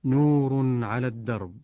نور على الدرب،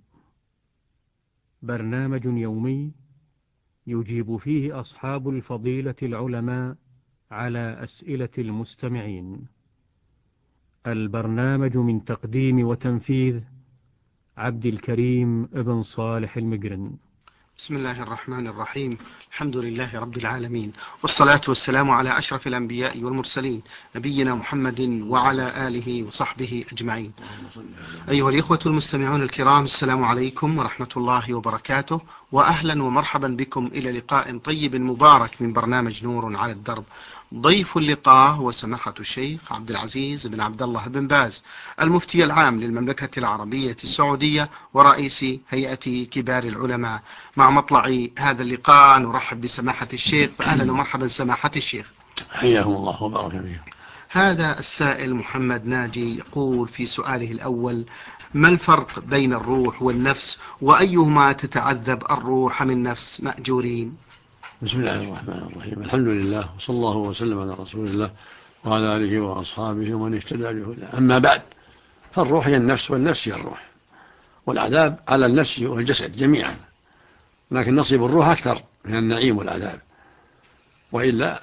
برنامج يومي يجيب فيه أصحاب الفضيلة العلماء على أسئلة المستمعين. البرنامج من تقديم وتنفيذ عبد الكريم ابن صالح المقرن. بسم الله الرحمن الرحيم. الحمد لله رب العالمين، والصلاة والسلام على أشرف الأنبياء والمرسلين، نبينا محمد وعلى آله وصحبه أجمعين. أيها الإخوة المستمعون الكرام، السلام عليكم ورحمة الله وبركاته، وأهلا ومرحبا بكم إلى لقاء طيب مبارك من برنامج نور على الدرب. ضيف اللقاء هو سماحة الشيخ عبد العزيز بن عبد الله بن باز، المفتي العام للمملكة العربية السعودية ورئيس هيئة كبار العلماء. مع مطلع هذا اللقاء نرحب بسماحة الشيخ، فأهلا ومرحبا سماحة الشيخ. حياكم الله وبارك فيكم. هذا السائل محمد ناجي يقول في سؤاله الأول: ما الفرق بين الروح والنفس، وأيهما تتعذب الروح من نفس مأجورين؟ بسم الله الرحمن الرحيم، الحمد لله وصلى الله وسلم على رسول الله وعلى آله وأصحابه ومن اهتدى بهداه. أما بعد، فالروح هي النفس والنفس هي الروح، والعذاب على النفس والجسد جميعا، لكن نصيب الروح أكثر من النعيم والعذاب، وإلا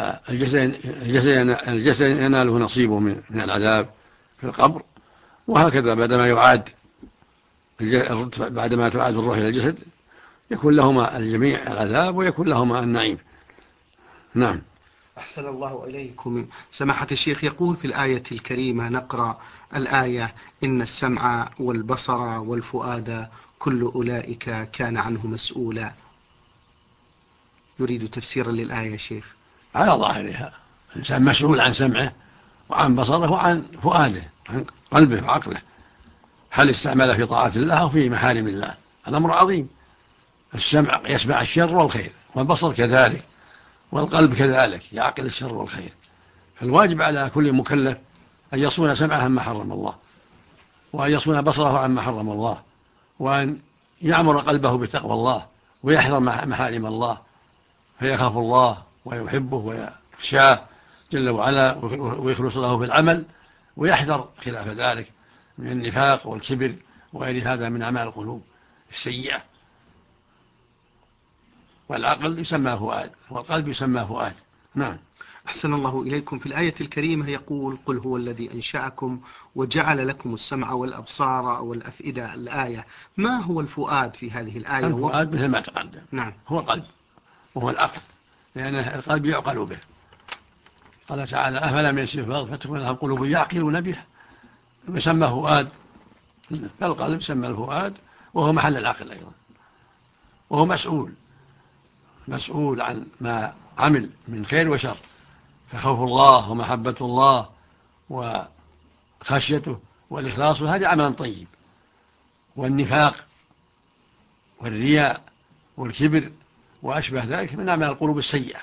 فالجسد يناله نصيبه من العذاب في القبر، وهكذا بعدما تعاد الروح إلى الجسد يكون لهما الجميع العذاب ويكون لهما النعيم. نعم. أحسن الله إليكم. سماحة الشيخ يقول في الآية الكريمة، نقرأ الآية: إن السمع والبصر والفؤاد كل أولئك كان عنه مسؤولا. يريد تفسيرا للآية شيخ. على ظاهرها الإنسان مسؤول عن سمعه وعن بصره وعن فؤاده، عن قلبه وعقله، هل استعمل في طاعة الله أو في محارم الله. الأمر عظيم. السمع يسمع الشر والخير، والبصر كذلك، والقلب كذلك يعقل الشر والخير. فالواجب على كل مكلف أن يصون سمعه عما حرم الله، وأن يصون بصره عما حرم الله، وأن يعمر قلبه بتقوى الله، ويحذر محارم الله، فيخاف الله ويحبه ويخشاه جل وعلا، ويخلص له في العمل، ويحذر خلاف ذلك من النفاق والكبر وغير هذا من أعمال القلوب السيئة. والعقل يسمى فؤاد، والقلب يسمى فؤاد. نعم. أحسن الله إليكم. في الآية الكريمة يقول: قل هو الذي أنشأكم وجعل لكم السمع والأبصار والأفئدة. الآية: ما هو الفؤاد في هذه الآية؟ الفؤاد مثل ما تقدم. نعم. هو القلب وهو العقل، لأن القلب يعقل به. قال تعالى: أفلم يسيروا في الأرض فتكون لهم قلوب يعقلون بها. يسمى فؤاد، فالقلب يسمى الفؤاد، وهو محل العقل أيضا، وهو مسؤول عن ما عمل من خير وشر. فخوف الله ومحبة الله وخشيته والإخلاص، هذا عمل طيب. والنفاق والرياء والكبر وأشبه ذلك من أعمال القلوب السيئة.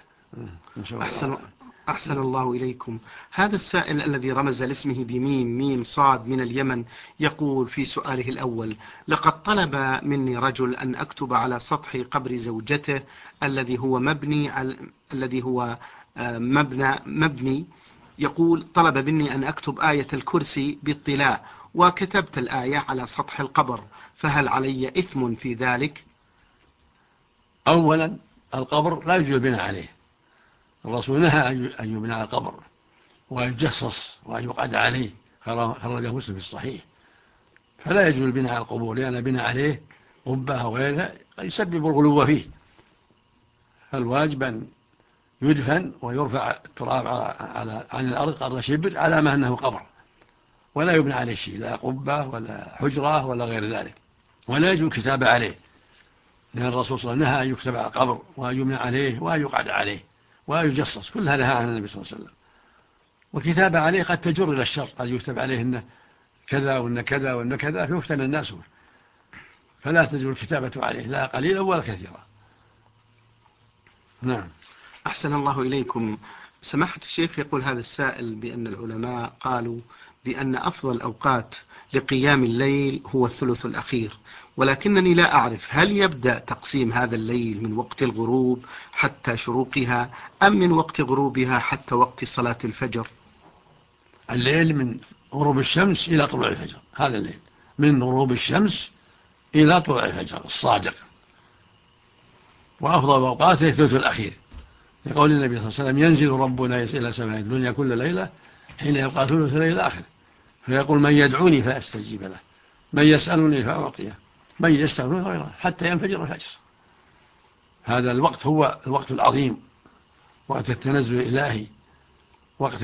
أحسن الله إليكم. هذا السائل الذي رمز لاسمه بميم ميم صاد من اليمن يقول في سؤاله الأول: لقد طلب مني رجل أن أكتب على سطح قبر زوجته الذي هو مبني. يقول: طلب مني أن أكتب آية الكرسي بالطلاء، وكتبت الآية على سطح القبر، فهل علي إثم في ذلك؟ أولا، القبر لا يجوز البناء عليه. الرسول نهى أن يبنى على القبر وأن يجصص وأن يقعد عليه، خرجه مسلم في الصحيح. فلا يجوز البناء على القبور، لأن البناء عليه قبة أو غيرها قد يسبب الغلو فيه. فالواجب أن يدفن ويرفع التراب عن الأرض قدر شبر على ما أنه قبر، ولا يبنى عليه شيء، لا قبة ولا حجرة ولا غير ذلك. ولا يجوز الكتابة عليه، لأن الرسول صلى الله عليه وسلم نهى أن يكتب على القبر وأن يبنى عليه وأن يقعد عليه وأن يجصص، كل هذا نهى عن النبي صلى الله عليه وسلم. وكتابة عليه قد تجر إلى الشر، قد يكتب عليه إن كذا وإن كذا وإن كذا فيفتن الناس، فلا تجوز الكتابة عليه لا قليلا ولا كثيرا. نعم. أحسن الله إليكم. سماحة الشيخ يقول هذا السائل بأن العلماء قالوا بأن أفضل الأوقات لقيام الليل هو الثلث الأخير، ولكنني لا أعرف هل يبدأ تقسيم هذا الليل من وقت الغروب حتى شروقها، أم من وقت غروبها حتى وقت صلاة الفجر؟ الليل من غروب الشمس إلى طلوع الفجر، هذا الليل. من غروب الشمس إلى طلوع الفجر الصادق، وأفضل أوقاته الثلث الأخير، لقول النبي صلى الله عليه وسلم: ينزل ربنا إلى سماء الدنيا كل ليلة حين يبقى ثلث الليل الآخر، فيقول: من يدعوني فأستجيب له، من يسألني فأعطيه، من يستغفرني غيره، حتى ينفجر الفجر. هذا الوقت هو الوقت العظيم، وقت التنزل الإلهي، وقت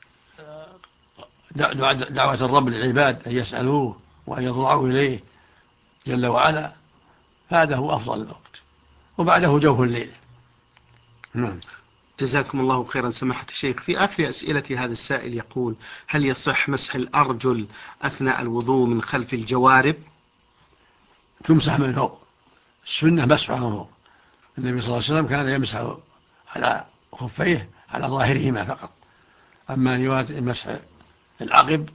دعوة الرب للعباد أن يسألوه وأن يضرعوا إليه جل وعلا. هذا هو أفضل الوقت، وبعده جوف الليل. نعم. جزاكم الله خيرا سماحة الشيخ. في آخر أسئلة هذا السائل يقول: هل يصح مسح الأرجل أثناء الوضوء من خلف الجوارب؟ تمسح من فوق، السنة مسحها من فوق. النبي صلى الله عليه وسلم كان يمسح على خفيه على ظاهرهما فقط، أما مسح العقب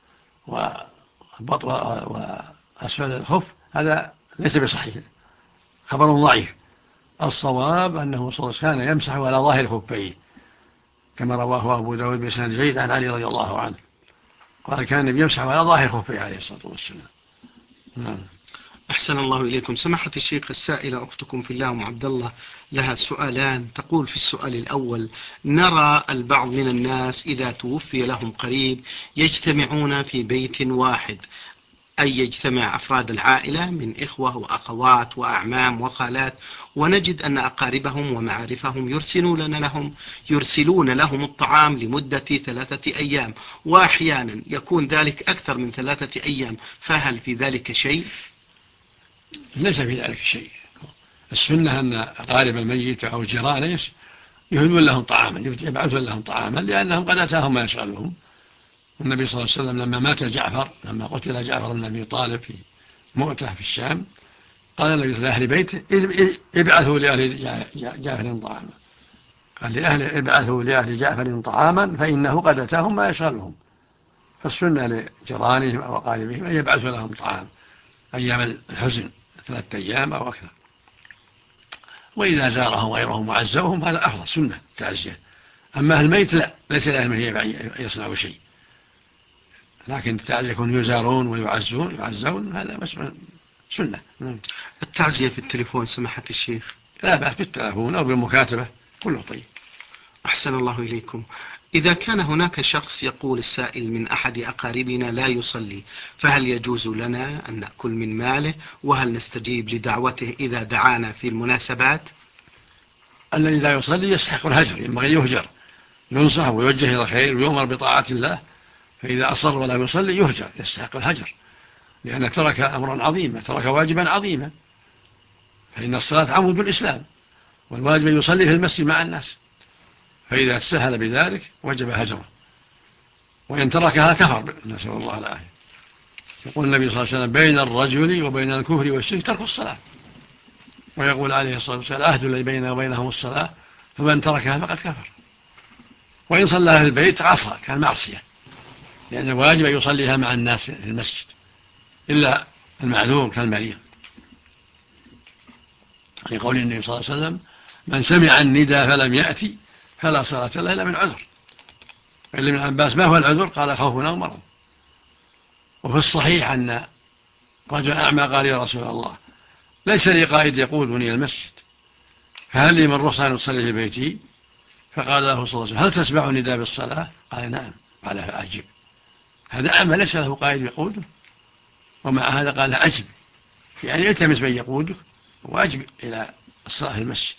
وبطن وأسفل الخف هذا ليس بصحيح، خبر ضعيف. الصواب أنه صلى الله عليه وسلم كان يمسح على ظاهر خفيه، كما رواه أبو داود بسند جيد عن علي رضي الله عنه، قال كان النبي يمسح على ظاهر خفيه عليه الصلاة والسلام. نعم. أحسن الله إليكم سماحة الشيخ. السائلة أختكم في الله عبد الله لها سؤالان. تقول في السؤال الأول: نرى البعض من الناس إذا توفي لهم قريب يجتمعون في بيت واحد، أي يجتمع أفراد العائلة من إخوة وأخوات وأعمام وخالات، ونجد أن أقاربهم ومعارفهم يرسلون لهم الطعام لمدة 3 أيام، وأحيانا يكون ذلك أكثر من 3 أيام، فهل في ذلك شيء؟ ليس في ذلك شيء. السنة أن أقارب الميت أو جيرانه يهدون لهم طعاما، يبعثون لهم طعاما، لأنهم قد أتاهم ما يشغلهم. والنبي صلى الله عليه وسلم لما مات جعفر، لما قتل جعفر بن أبي طالب في مؤتة في الشام، قال النبي لأهل بيته: ابعثوا لأهل جعفر طعاما. قال ابعثوا لأهل جعفر طعاما فإنه قد أتاهم ما يشغلهم. فالسنة لجيرانهم أو أقاربهم أن يبعثوا لهم طعام أيام الحزن 3 أيام أو أكثر، وإذا زارهم غيرهم وعزوهم هذا أفضل، سنة تعزية. أما الميت لا، ليس لهم يصنعوا شيء، لكن التعزية يكون يزارون ويعزون هذا بس سنة. التعزية في التليفون سماحة الشيخ؟ لا بأس بالتليفون أو بالمكاتبة، كله طيب. أحسن الله إليكم. إذا كان هناك شخص يقول السائل من أحد أقاربنا لا يصلي، فهل يجوز لنا أن نأكل من ماله؟ وهل نستجيب لدعوته إذا دعانا في المناسبات؟ الذي لا يصلي يستحق الهجر، ينبغي يهجر، ينصح ويوجه إلى الخير ويؤمر بطاعة الله، فإذا أصر ولا يصلي يهجر، يستحق الهجر، لأنه ترك أمرا عظيما، ترك واجبا عظيما. فإن الصلاة عمود الإسلام، والواجب أن يصلي في المسجد مع الناس، فإذا تسهل بذلك وجب هجره، وإن تركها كفر، نسأل الله العافية. يقول النبي صلى الله عليه وسلم: بين الرجل وبين الكفر والشرك ترك الصلاة. ويقول عليه الصلاة والسلام: العهد الذي بيننا وبينهم الصلاة، فمن تركها فقد كفر. وإن صلىها في البيت عصى، كان معصية، لأن الواجب أن يصليها مع الناس في المسجد، إلا المعذور كالمريض، لقول النبي صلى الله عليه وسلم: من سمع النداء فلم يأتي فلا صلاة له إلا من عذر. قال ابن عباس: ما هو العذر؟ قال: خوف أو مرض. وفي الصحيح أن رجل أعمى قال: يا رسول الله، ليس لي قائد يقودني المسجد، فهل لي من رخصة أن أصلي في بيتي؟ فقال له صلى الله عليه وسلم: هل تسمع النداء بالصلاة؟ قال: نعم. قال: فأجب. هذا أعمى ليس له قائد يقوده، ومع هذا قال: أجب، يعني التمس من يقودك وأجب إلى الصلاة في المسجد.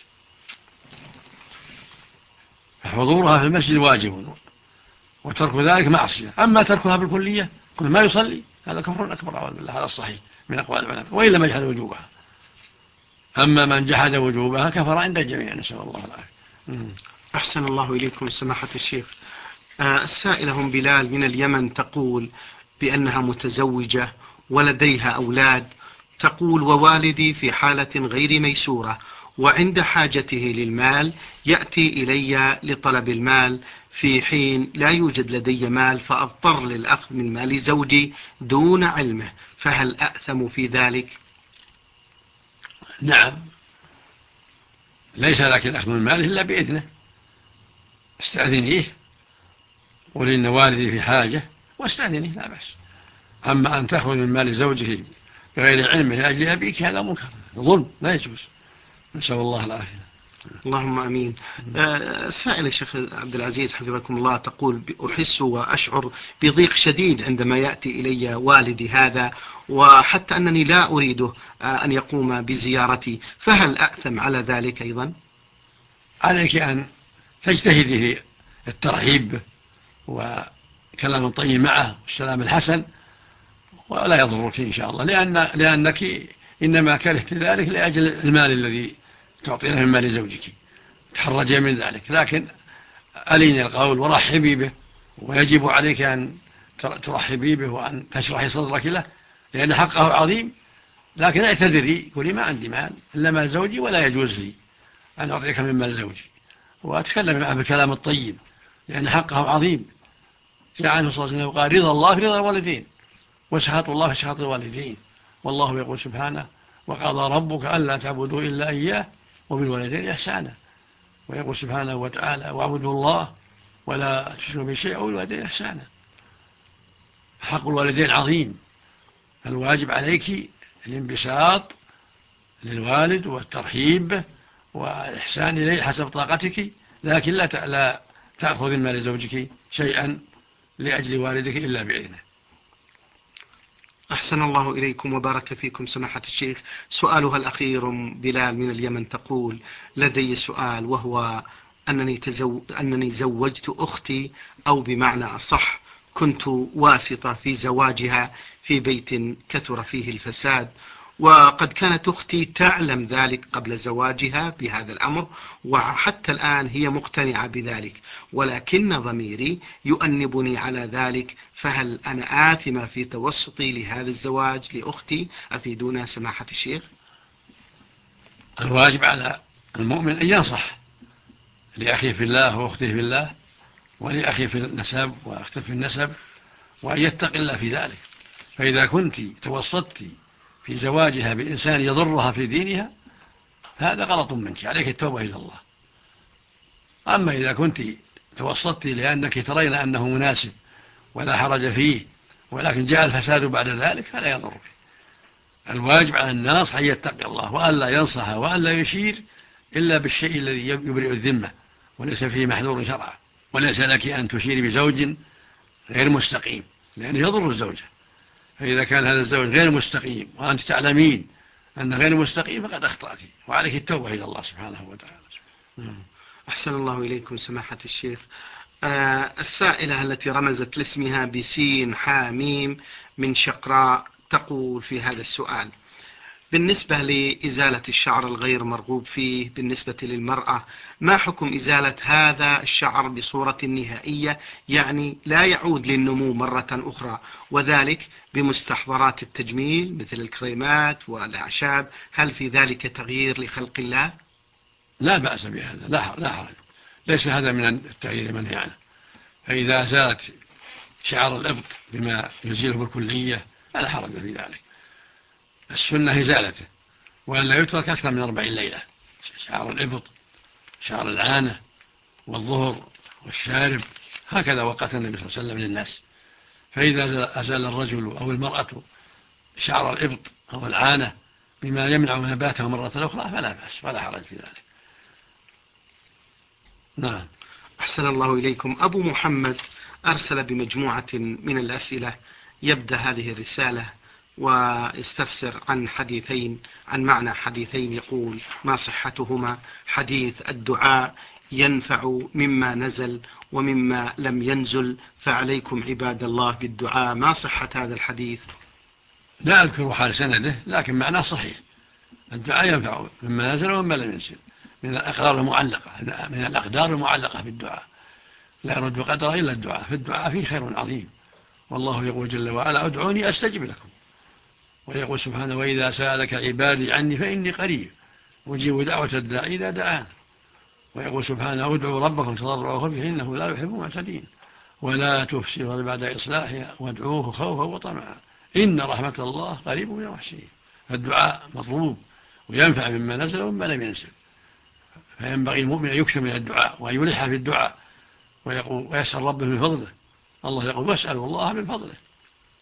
فحضورها في المسجد واجب، وترك ذلك معصية. أما تركها بالكلية كل ما يصلي هذا كفر أكبر، أعوذ بالله، هذا الصحيح من أقوال العلماء، وإن لم يجحد وجوبها. أما من جحد وجوبها كفر عند الجميع، نسأل الله العافية. أحسن الله إليكم سماحة الشيخ. السائلة بلال من اليمن تقول بأنها متزوجة ولديها أولاد. تقول: ووالدي في حالة غير ميسورة، وعند حاجته للمال يأتي إلي لطلب المال في حين لا يوجد لدي مال، فأضطر للأخذ من مال زوجي دون علمه، فهل أأثم في ذلك؟ نعم، ليس لك الأخذ من ماله إلا بإذنه، استأذنيه، قل إن والدي في حاجة واستأذنيه، لا بأس. أما أن تأخذ من مال زوجه بغير علمه لأجل أبيك هذا منكر ظلم لا يجوز، نسأل الله العافية. اللهم أمين. سائل الشيخ عبد العزيز حفظكم الله تقول: أحس وأشعر بضيق شديد عندما يأتي إلي والدي هذا، وحتى أنني لا أريده أن يقوم بزيارتي، فهل أأثم على ذلك أيضا؟ عليك أن تجتهدي في الترحيب وكلام طيب معه والسلام الحسن، ولا يضرك إن شاء الله، لأنك إنما كرهت ذلك لأجل المال الذي تعطينه من مال زوجك، تحرجي من ذلك. لكن ألين القول ورحبي به، ويجب عليك أن ترحبي به وأن تشرحي صدرك له لأن حقه عظيم. لكن اعتذري قولي: ما عندي مال إلا مال زوجي، ولا يجوز لي أن أعطيك من مال زوجي، وأتكلم معه بالكلام الطيب لأن حقه عظيم. جاء عنه صلى الله عليه وسلم قال: رضا الله في رضا الوالدين، وسخط الله في سخط الوالدين. والله يقول سبحانه: وقضى ربك ألا تعبدوا إلا إياه وبالوالدين إحسانا. ويقول سبحانه وتعالى: واعبدوا الله ولا تشركوا به شيئا وبالوالدين إحسانا. حق الوالدين عظيم، الواجب عليك الانبساط للوالد والترحيب والإحسان إليه حسب طاقتك، لكن لا تأخذ من مال زوجك شيئا لأجل والدك إلا بإذنه. أحسن الله إليكم وبارك فيكم سماحة الشيخ. سؤالها الأخير بلال من اليمن تقول: لدي سؤال، وهو أنني زوجت أختي، أو بمعنى أصح كنت واسطة في زواجها في بيت كثر فيه الفساد، وقد كانت أختي تعلم ذلك قبل زواجها بهذا الأمر، وحتى الآن هي مقتنعة بذلك، ولكن ضميري يؤنبني على ذلك، فهل أنا آثمة في توسطي لهذا الزواج لأختي؟ أفيدونا سماحة الشيخ. الواجب على المؤمن أن ينصح لأخيه في الله وأخته في الله، ولأخيه في النسب وأخته في النسب، وأن يتق الله في ذلك. فإذا كنت توسطت في زواجها بإنسان يضرها في دينها هذا غلط منك، عليك التوبة إلى الله. أما إذا كنت توسطت لأنك ترين أنه مناسب ولا حرج فيه، ولكن جاء الفساد بعد ذلك فلا يضرك. الواجب على الناس أن يتقي الله، وألا ينصح وألا يشير إلا بالشيء الذي يبرئ الذمة وليس فيه محذور شرعا. وليس لك أن تشير بزوج غير مستقيم لأنه يضر الزوجة. فإذا كان هذا الزوج غير مستقيم وأنت تعلمين أنه غير مستقيم فقد أخطأت، وعليك التوبة إلى الله سبحانه وتعالى. أحسن الله إليكم سماحة الشيخ. السائلة التي رمزت لاسمها بسين حاميم من شقراء تقول في هذا السؤال: بالنسبة لإزالة الشعر الغير مرغوب فيه بالنسبة للمرأة، ما حكم إزالة هذا الشعر بصورة نهائية، يعني لا يعود للنمو مرة أخرى، وذلك بمستحضرات التجميل مثل الكريمات والأعشاب؟ هل في ذلك تغيير لخلق الله؟ لا بأس بهذا، لا حرج، ليس هذا من التغيير منهي عنه. فإذا أزالت شعر الإبط بما يزيله بالكلية فلا حرج في ذلك. السنة إزالته، وأن لا يترك أكثر من 40 ليلة. شعر الإبط، شعر العانة، والظهر والشارب، هكذا وقت النبي صلى الله عليه وسلم للناس. فإذا أزال الرجل أو المرأة شعر الإبط أو العانة بما يمنع نباته مرة أخرى فلا بأس ولا حرج في ذلك. نعم. أحسن الله إليكم. أبو محمد أرسل بمجموعة من الأسئلة، يبدأ هذه الرسالة ويستفسر عن حديثين، عن معنى حديثين، يقول: ما صحتهما؟ حديث الدعاء ينفع مما نزل ومما لم ينزل، فعليكم عباد الله بالدعاء. ما صحة هذا الحديث؟ لا أذكر حال سنده، لكن معناه صحيح. الدعاء ينفع مما نزل ومما لم ينزل من الأقدار المعلقة بالدعاء، لا يرد قدره إلا الدعاء، في الدعاء فيه خير عظيم. والله يقول جل وعلا: ادعوني أستجب لكم. ويقول سبحانه: وإذا سألك عبادي عني فإني قريب أجيب دعوة الداعي إذا دعان. ويقول سبحانه: ادعوا ربكم تضرعوا وخفيا إنه لا يحب المعتدين ولا تفسدوا بعد إصلاحها وادعوه خوفا وطمعا إن رحمة الله قريب من المحسنين. فالدعاء مطلوب وينفع مما نزل ومما لم ينزل، فينبغي المؤمن أن يكثر من الدعاء وأن يلح في الدعاء ويسأل ربه من فضله. الله يقول: واسألوا الله من فضله.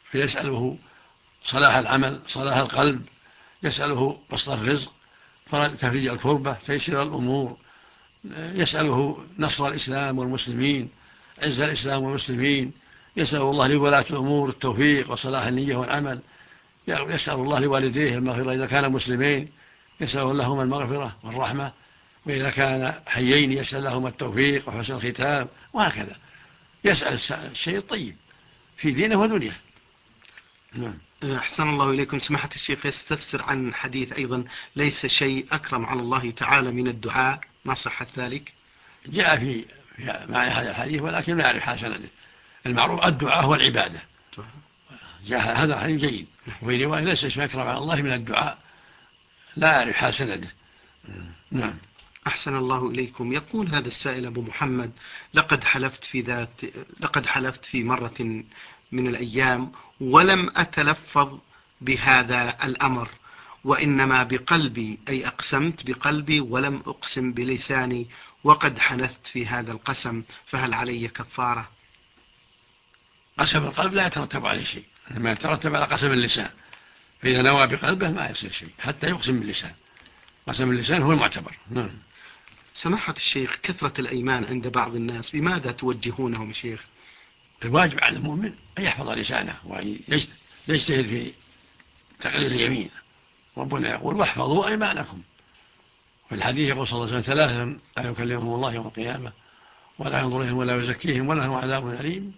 فيسأله صلاح العمل، صلاح القلب، يسأله بسط الرزق، تفريج الكربة، تيسير الأمور، يسأله نصر الإسلام والمسلمين، عز الإسلام والمسلمين، يسأل الله لولاة الأمور التوفيق وصلاح النية والعمل، يسأل الله لوالديه المغفرة إذا كانوا مسلمين، يسأل لهم المغفرة والرحمة، وإذا كان حيين يسأل لهم التوفيق وحسن الختام، وهكذا يسأل الشيء الطيب في دينه ودنياه. نعم. أحسن الله إليكم. سماحة الشيخ يستفسر عن حديث أيضا: ليس شيء أكرم على الله تعالى من الدعاء، ما صحة ذلك؟ جاء في معنى هذا الحديث ولكن لا يعرف حال سنده. المعروف الدعاء هو العبادة، جاء هذا حديث جيد. وفي رواية ليس شيء أكرم على الله من الدعاء، لا يعرف حال سنده. نعم. أحسن الله إليكم. يقول هذا السائل أبو محمد: لقد حلفت في مرة من الأيام ولم أتلفظ بهذا الأمر، وإنما بقلبي، أي أقسمت بقلبي ولم أقسم بلساني، وقد حنثت في هذا القسم، فهل علي كفارة؟ قسم القلب لا يترتب عليه شيء، إنما يترتب على قسم اللسان، فإذا نوى بقلبه ما يصير شيء حتى يقسم باللسان. قسم اللسان هو المعتبر. نعم. سماحة الشيخ، كثرة الأيمان عند بعض الناس، بماذا توجهونهم شيخ؟ الواجب على المؤمن أن يحفظ لسانه وأن يجتهد في تقليل اليمين. ربنا يقول: واحفظوا أيمانكم. في الحديث يقول صلى الله عليه وسلم: ثلاثة لا يكلمهم الله يوم القيامة ولا ينظر إليهم ولا يزكيهم ولا لهم عذاب أليم: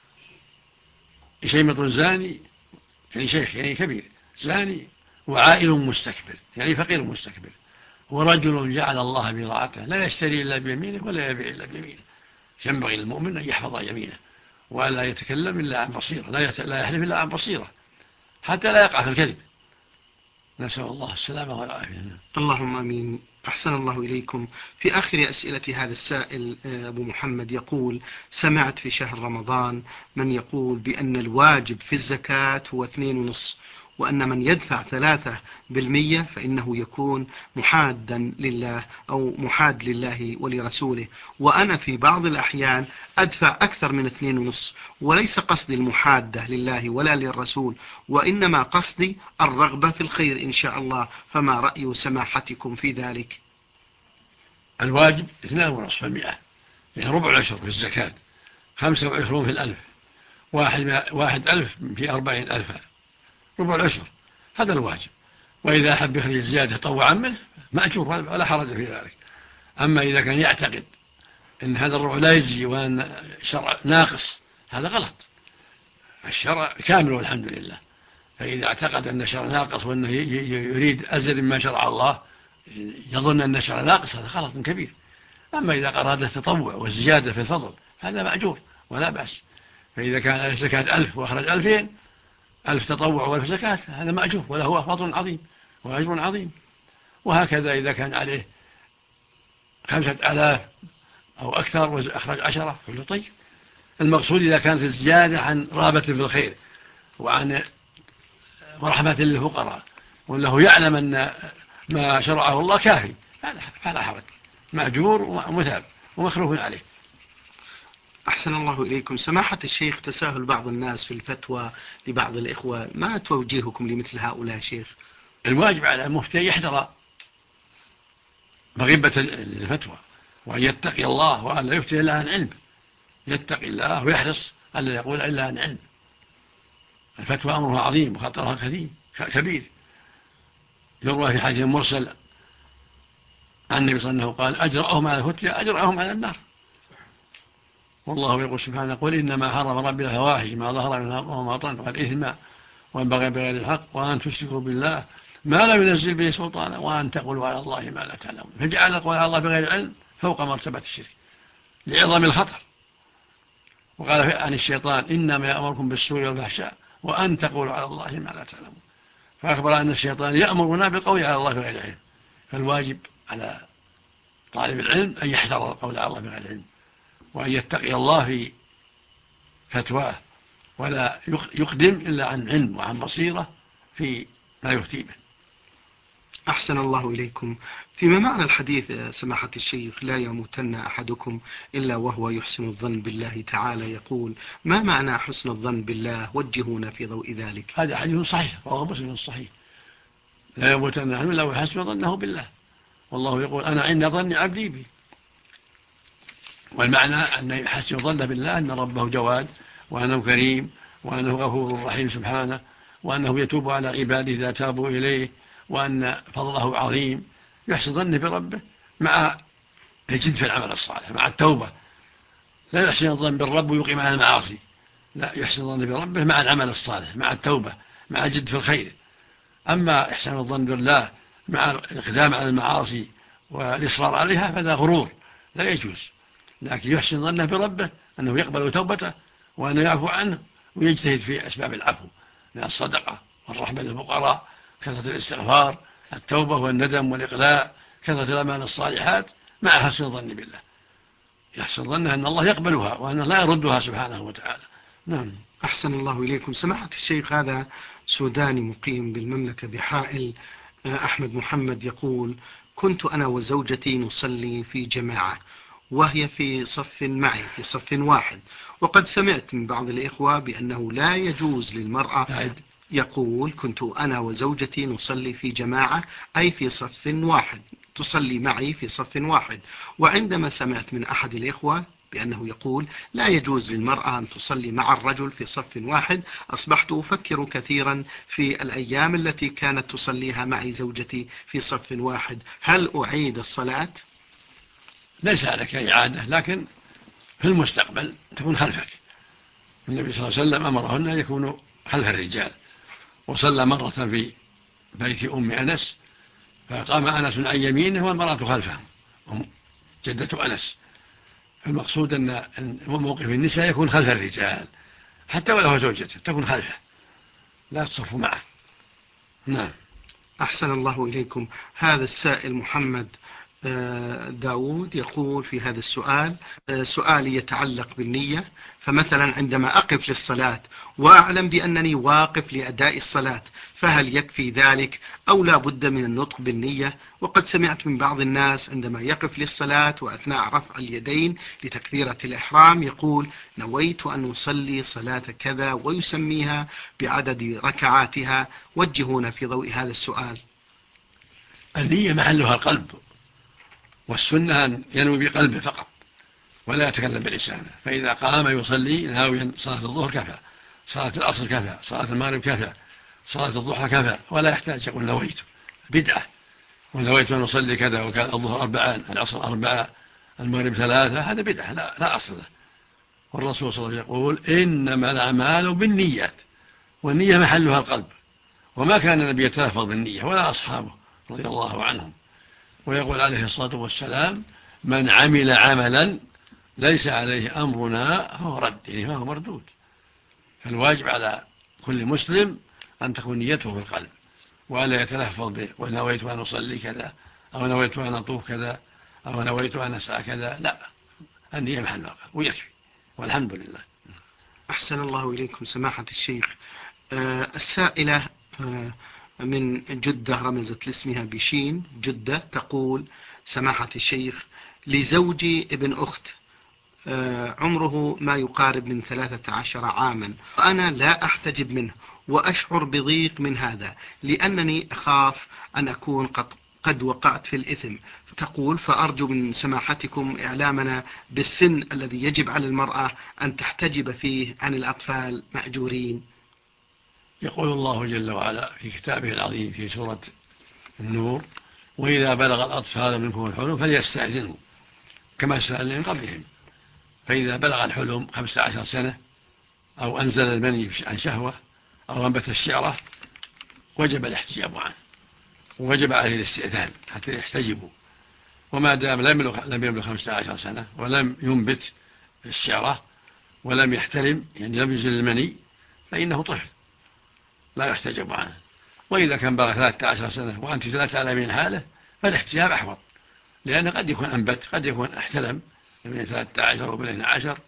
شيمة زاني، يعني شيخ يعني كبير زاني، وعائل مستكبر يعني فقير مستكبر، ورجل جعل الله بضاعته لا يشتري إلا بيمينه ولا يبيع إلا بيمينه. ينبغي للمؤمن أن يحفظ يمينه ولا يتكلم إلا عن بصيرة، لا يحلف إلا عن بصيرة حتى لا يقع في الكذب. نسأل الله السلامة والعافية. اللهم آمين. أحسن الله إليكم. في آخر أسئلة هذا السائل أبو محمد يقول: سمعت في شهر رمضان من يقول بأن الواجب في الزكاة هو 2.5، وأن من يدفع 3% فإنه يكون محادا لله أو محاد لله ولرسوله، وأنا في بعض الأحيان أدفع أكثر من 2.5، وليس قصدي المحادة لله ولا للرسول، وإنما قصدي الرغبة في الخير إن شاء الله، فما رأي سماحتكم في ذلك؟ الواجب 2.5%، يعني ربع العشر في الزكاة، 25 في الألف، 1,000 في 40,000، ربع العشر، هذا الواجب. وإذا أحب يخرج الزيادة طوعا منه مأجور ولا حرج في ذلك. أما إذا كان يعتقد أن هذا الربع لا يجزي وأن الشرع ناقص، هذا غلط. الشرع كامل والحمد لله، فإذا اعتقد أن الشرع ناقص وأنه يريد أزيد مما شرع الله، يظن أن الشرع ناقص، هذا غلط كبير. أما إذا أراد التطوع والزيادة في الفضل هذا مأجور ولا بأس. فإذا كان الزكاة 1000 وأخرج 2000، 1000 تطوع و1000 زكاة، هذا مأجور وله فضل عظيم وأجر عظيم. وهكذا إذا كان عليه 5000 أو أكثر وأخرج 10 كله طيب. المقصود إذا كانت الزيادة عن رغبة في الخير وعن ورحمة للفقراء، وأنه يعلم أن ما شرعه الله كافي، فلا حرج، مأجور ومثاب ومخلوف عليه. أحسن الله إليكم. سماحة الشيخ، تساهل بعض الناس في الفتوى لبعض الإخوة، ما توجيهكم لمثل هؤلاء شيخ؟ الواجب على المفتي يحذر مغبة الفتوى، وأن يتقي الله وأن لا يفتي إلا عن علم. يتقي الله ويحرص ألا يقول إلا عن علم. الفتوى أمرها عظيم وخطرها كبير. يروى في حديث مرسل عن النبي صلى الله عليه وسلم قال: أجرأهم على الفتيا أجرأهم على النار. والله يقول سبحانه: قل إنما حرم ربي الفواحش ما ظهر منها وما بطن والإثم والبغي بغير الحق وأن تشركوا بالله ما لم ينزل به سلطانا وأن تقولوا على الله ما لا تعلمون. فجعل القول على الله بغير علم فوق مرتبة الشرك لعظم الخطر. وقال عن الشيطان: إنما يأمركم بالسوء والفحشاء وأن تقولوا على الله ما لا تعلمون. فأخبر أن الشيطان يأمرنا بالقول على الله بغير علم. فالواجب على طالب العلم أن يحذر القول على الله بغير علم، وأن يتقي الله في فتواه، ولا يقدم إلا عن علم وعن بصيرة في ما يفتي به. أحسن الله إليكم. فيما معنى الحديث سماحة الشيخ لا يموتن أحدكم إلا وهو يحسن الظن بالله تعالى، يقول ما معنى حسن الظن بالله؟ وجهونا في ضوء ذلك. هذا حديث صحيح رواه مسلم الصحيح، لا يموتن أحد إلا ويحسن ظنه بالله، والله يقول أنا عند ظن عبدي بي. والمعنى أن يحسن ظنه بالله أن ربه جواد، وأنه كريم، وأنه غفور رحيم سبحانه، وأنه يتوب على عباده إذا تابوا إليه، وأن فضله عظيم. يحسن ظنه بربه مع الجد في العمل الصالح، مع التوبة. لا يحسن الظن بالرب ويقيم على المعاصي، لا، يحسن الظن بربه مع العمل الصالح، مع التوبة، مع الجد في الخير. أما إحسان الظن بالله مع الإقدام على المعاصي والإصرار عليها فهذا غرور لا يجوز، لكن يحسن ظنه بربه أنه يقبل توبته، وأنه يعفو عنه، ويجتهد في أسباب العفو من الصدقة والرحمة للفقراء، كثرة الاستغفار، التوبة والندم والإقلاع، كثرة الأعمال الصالحات، مع حسن الظن بالله. يحسن ظنه أن الله يقبلها وأنه لا يردها سبحانه وتعالى. نعم. أحسن الله إليكم. سماحة الشيخ، هذا سوداني مقيم بالمملكة بحائل، أحمد محمد، يقول كنت أنا وزوجتي نصلي في جماعة وهي في صف معي في صف واحد، وقد سمعت من بعض الإخوة بأنه لا يجوز للمرأة. يقول كنت أنا وزوجتي نصلي في جماعة أي في صف واحد، تصلي معي في صف واحد، وعندما سمعت من أحد الإخوة بأنه يقول لا يجوز للمرأة أن تصلي مع الرجل في صف واحد، أصبحت أفكر كثيرا في الأيام التي كانت تصليها معي زوجتي في صف واحد، هل أعيد الصلاة؟ ليس عليك إعادة، لكن في المستقبل تكون خلفك. النبي صلى الله عليه وسلم أمرهن أن يكونوا خلف الرجال، وصلى مرة في بيت أم أنس، فقام أنس عن يمينه والمرأة خلفه، جدة أنس. المقصود أن موقف النساء يكون خلف الرجال، حتى ولو زوجته تكون خلفه، لا تصف معه. نعم. أحسن الله إليكم. هذا السائل محمد داود يقول في هذا السؤال سؤالي يتعلق بالنية، فمثلا عندما أقف للصلاة وأعلم بأنني واقف لأداء الصلاة، فهل يكفي ذلك أو لا بد من النطق بالنية؟ وقد سمعت من بعض الناس عندما يقف للصلاة وأثناء رفع اليدين لتكبيرة الإحرام يقول نويت أن أصلي صلاة كذا، ويسميها بعدد ركعاتها. وجهونا في ضوء هذا السؤال. النية محلها القلب، والسنة أن ينوي بقلبه فقط ولا يتكلم بلسانه، فإذا قام يصلي ناويا صلاة الظهر كفى، صلاة العصر كفى، صلاة المغرب كفى، صلاة الضحى كفى، ولا يحتاج يقول نويت. بدعة، ونويت أن أصلي كذا وكان الظهر 4 العصر 4 المغرب 3، هذا بدعة لا أصل له. والرسول صلى الله عليه وسلم يقول إنما الأعمال بالنيات، والنية محلها القلب، وما كان النبي يتلفظ بالنية ولا أصحابه رضي الله عنهم. ويقول عليه الصلاة والسلام من عمل عملا ليس عليه أمرنا فهو رد، يعني فهو مردود. فالواجب على كل مسلم أن تكون نيته في القلب، ولا يتلفظ به ونويت أن أصلي كذا، أو نويت أن أطوف كذا، أو نويت أن أسعى كذا، لا، النية محل القلب ويكفي، والحمد لله. أحسن الله إليكم سماحة الشيخ. السائلة من جدة رمزت لاسمها بشين جدة، تقول سماحة الشيخ لزوجي ابن أخت عمره ما يقارب من 13 عاما، وأنا لا أحتجب منه وأشعر بضيق من هذا لأنني أخاف أن أكون قد وقعت في الإثم. تقول فأرجو من سماحتكم إعلامنا بالسن الذي يجب على المرأة أن تحتجب فيه عن الأطفال مأجورين. يقول الله جل وعلا في كتابه العظيم في سورة النور وإذا بلغ الأطفال منكم الحلم فليستأذنوا كما سأل من قبلهم، فإذا بلغ الحلم 15 سنة أو أنزل المني عن شهوة أو أنبت الشعرة وجب الاحتجاب عنه، ووجب عليه الاستئذان حتى يحتجبوا. وما دام لم يبلغ 15 سنة ولم ينبت الشعرة ولم يحتلم، يعني لم ينزل المني، فإنه طفل لا يحتجب عنه. وإذا كان بلغ 13 سنة وأنت لا تعلمين حاله فالاحتجاب أحوط، لأنه قد يكون أنبت، قد يكون احتلم من 13 ومن 12،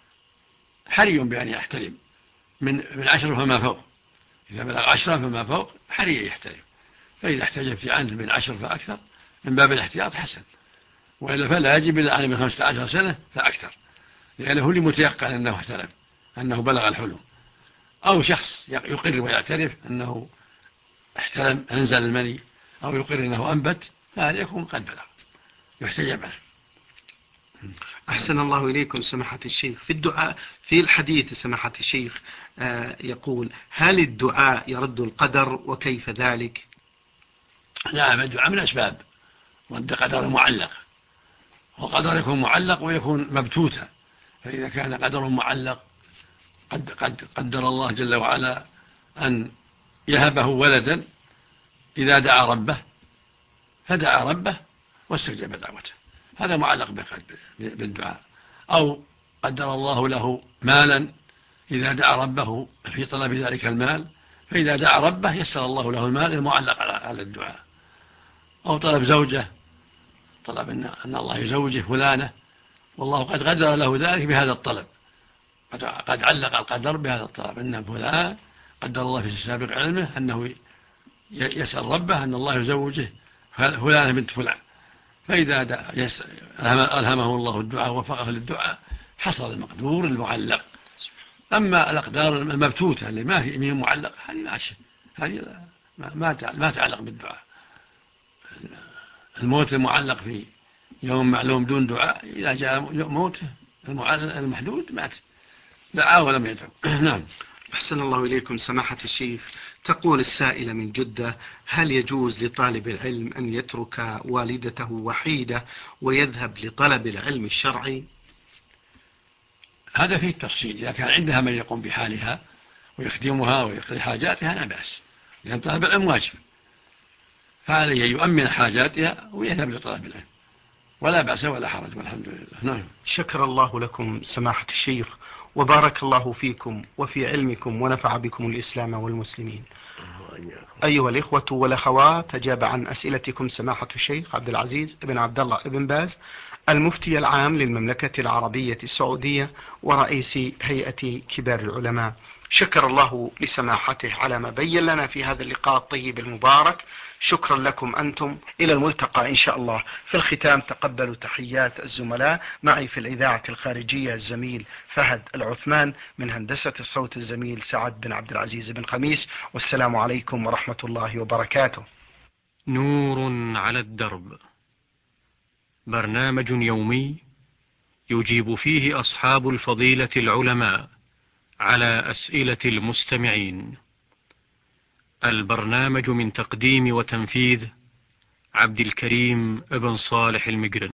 حري بأن يحتلم من 10 فما فوق. إذا بلغ 10 فما فوق حري يحتلم، فإذا احتجبت عنه من 10 فأكثر من باب الاحتياط حسن، وإلا فلا يجب إلا عنه من 15 سنة فأكثر، لأنه اللي متيقن أنه احتلم، أنه بلغ الحلم. أو شخص يقر ويعترف أنه احتلم أنزل المني، أو يقر أنه أنبت، فهذا يكون قد بلغ يحتجب عنه. أحسن الله إليكم سماحة الشيخ. في الدعاء في الحديث سماحة الشيخ يقول: هل الدعاء يرد القدر وكيف ذلك؟ نعم، الدعاء من أسباب رد قدر معلق، والقدر يكون معلق ويكون مبتوتا. فإذا كان قدر معلق قد قدر الله جل وعلا أن يهبه ولدا إذا دعا ربه، فدعا ربه واستجاب دعوته، هذا معلق بالدعاء. أو قدر الله له مالا إذا دعا ربه في طلب ذلك المال، فإذا دعا ربه يسر الله له المال المعلق على الدعاء. أو طلب زوجة، طلب أن الله يزوجه فلانة، والله قد قدر له ذلك بهذا الطلب، قد علق القدر بهذا الطلب، أن فلان قدر الله في سابق علمه أنه يسأل ربه أن الله يزوجه فلانة بنت فلان، فإذا ألهمه الله الدعاء ووفقه للدعاء حصل المقدور المعلق. أما الأقدار المبتوتة اللي ما هي معلقة هذه ماشية، هذه ما تعلق بالدعاء. الموت المعلق في يوم معلوم دون دعاء، إذا جاء موته المحدود مات، دعاه ولم يدعو. نعم. أحسن الله إليكم سماحة الشيخ. تقول السائلة من جدة: هل يجوز لطالب العلم أن يترك والدته وحيدة ويذهب لطلب العلم الشرعي؟ هذا فيه التفصيل، إذا كان عندها من يقوم بحالها ويخدمها ويقضي حاجاتها لا بأس، لأن طلب العلم واجب، فعليه يؤمن حاجاتها ويذهب لطلب العلم، ولا بأس ولا حرج، والحمد لله. نعم. شكر الله لكم سماحة الشيخ، وبارك الله فيكم وفي علمكم، ونفع بكم الإسلام والمسلمين. أيها الإخوة والأخوات، أجاب عن أسئلتكم سماحة الشيخ عبد العزيز بن عبد الله بن باز، المفتي العام للمملكة العربية السعودية ورئيس هيئة كبار العلماء. شكر الله لسماحته على ما بين لنا في هذا اللقاء الطيب المبارك. شكرا لكم أنتم، إلى الملتقى إن شاء الله. في الختام تقبلوا تحيات الزملاء، معي في الإذاعة الخارجية الزميل فهد العثمان، من هندسة الصوت الزميل سعد بن عبد العزيز بن خميس، والسلام عليكم ورحمة الله وبركاته. نور على الدرب، برنامج يومي يجيب فيه أصحاب الفضيلة العلماء على أسئلة المستمعين. البرنامج من تقديم وتنفيذ عبد الكريم ابن صالح المقرن.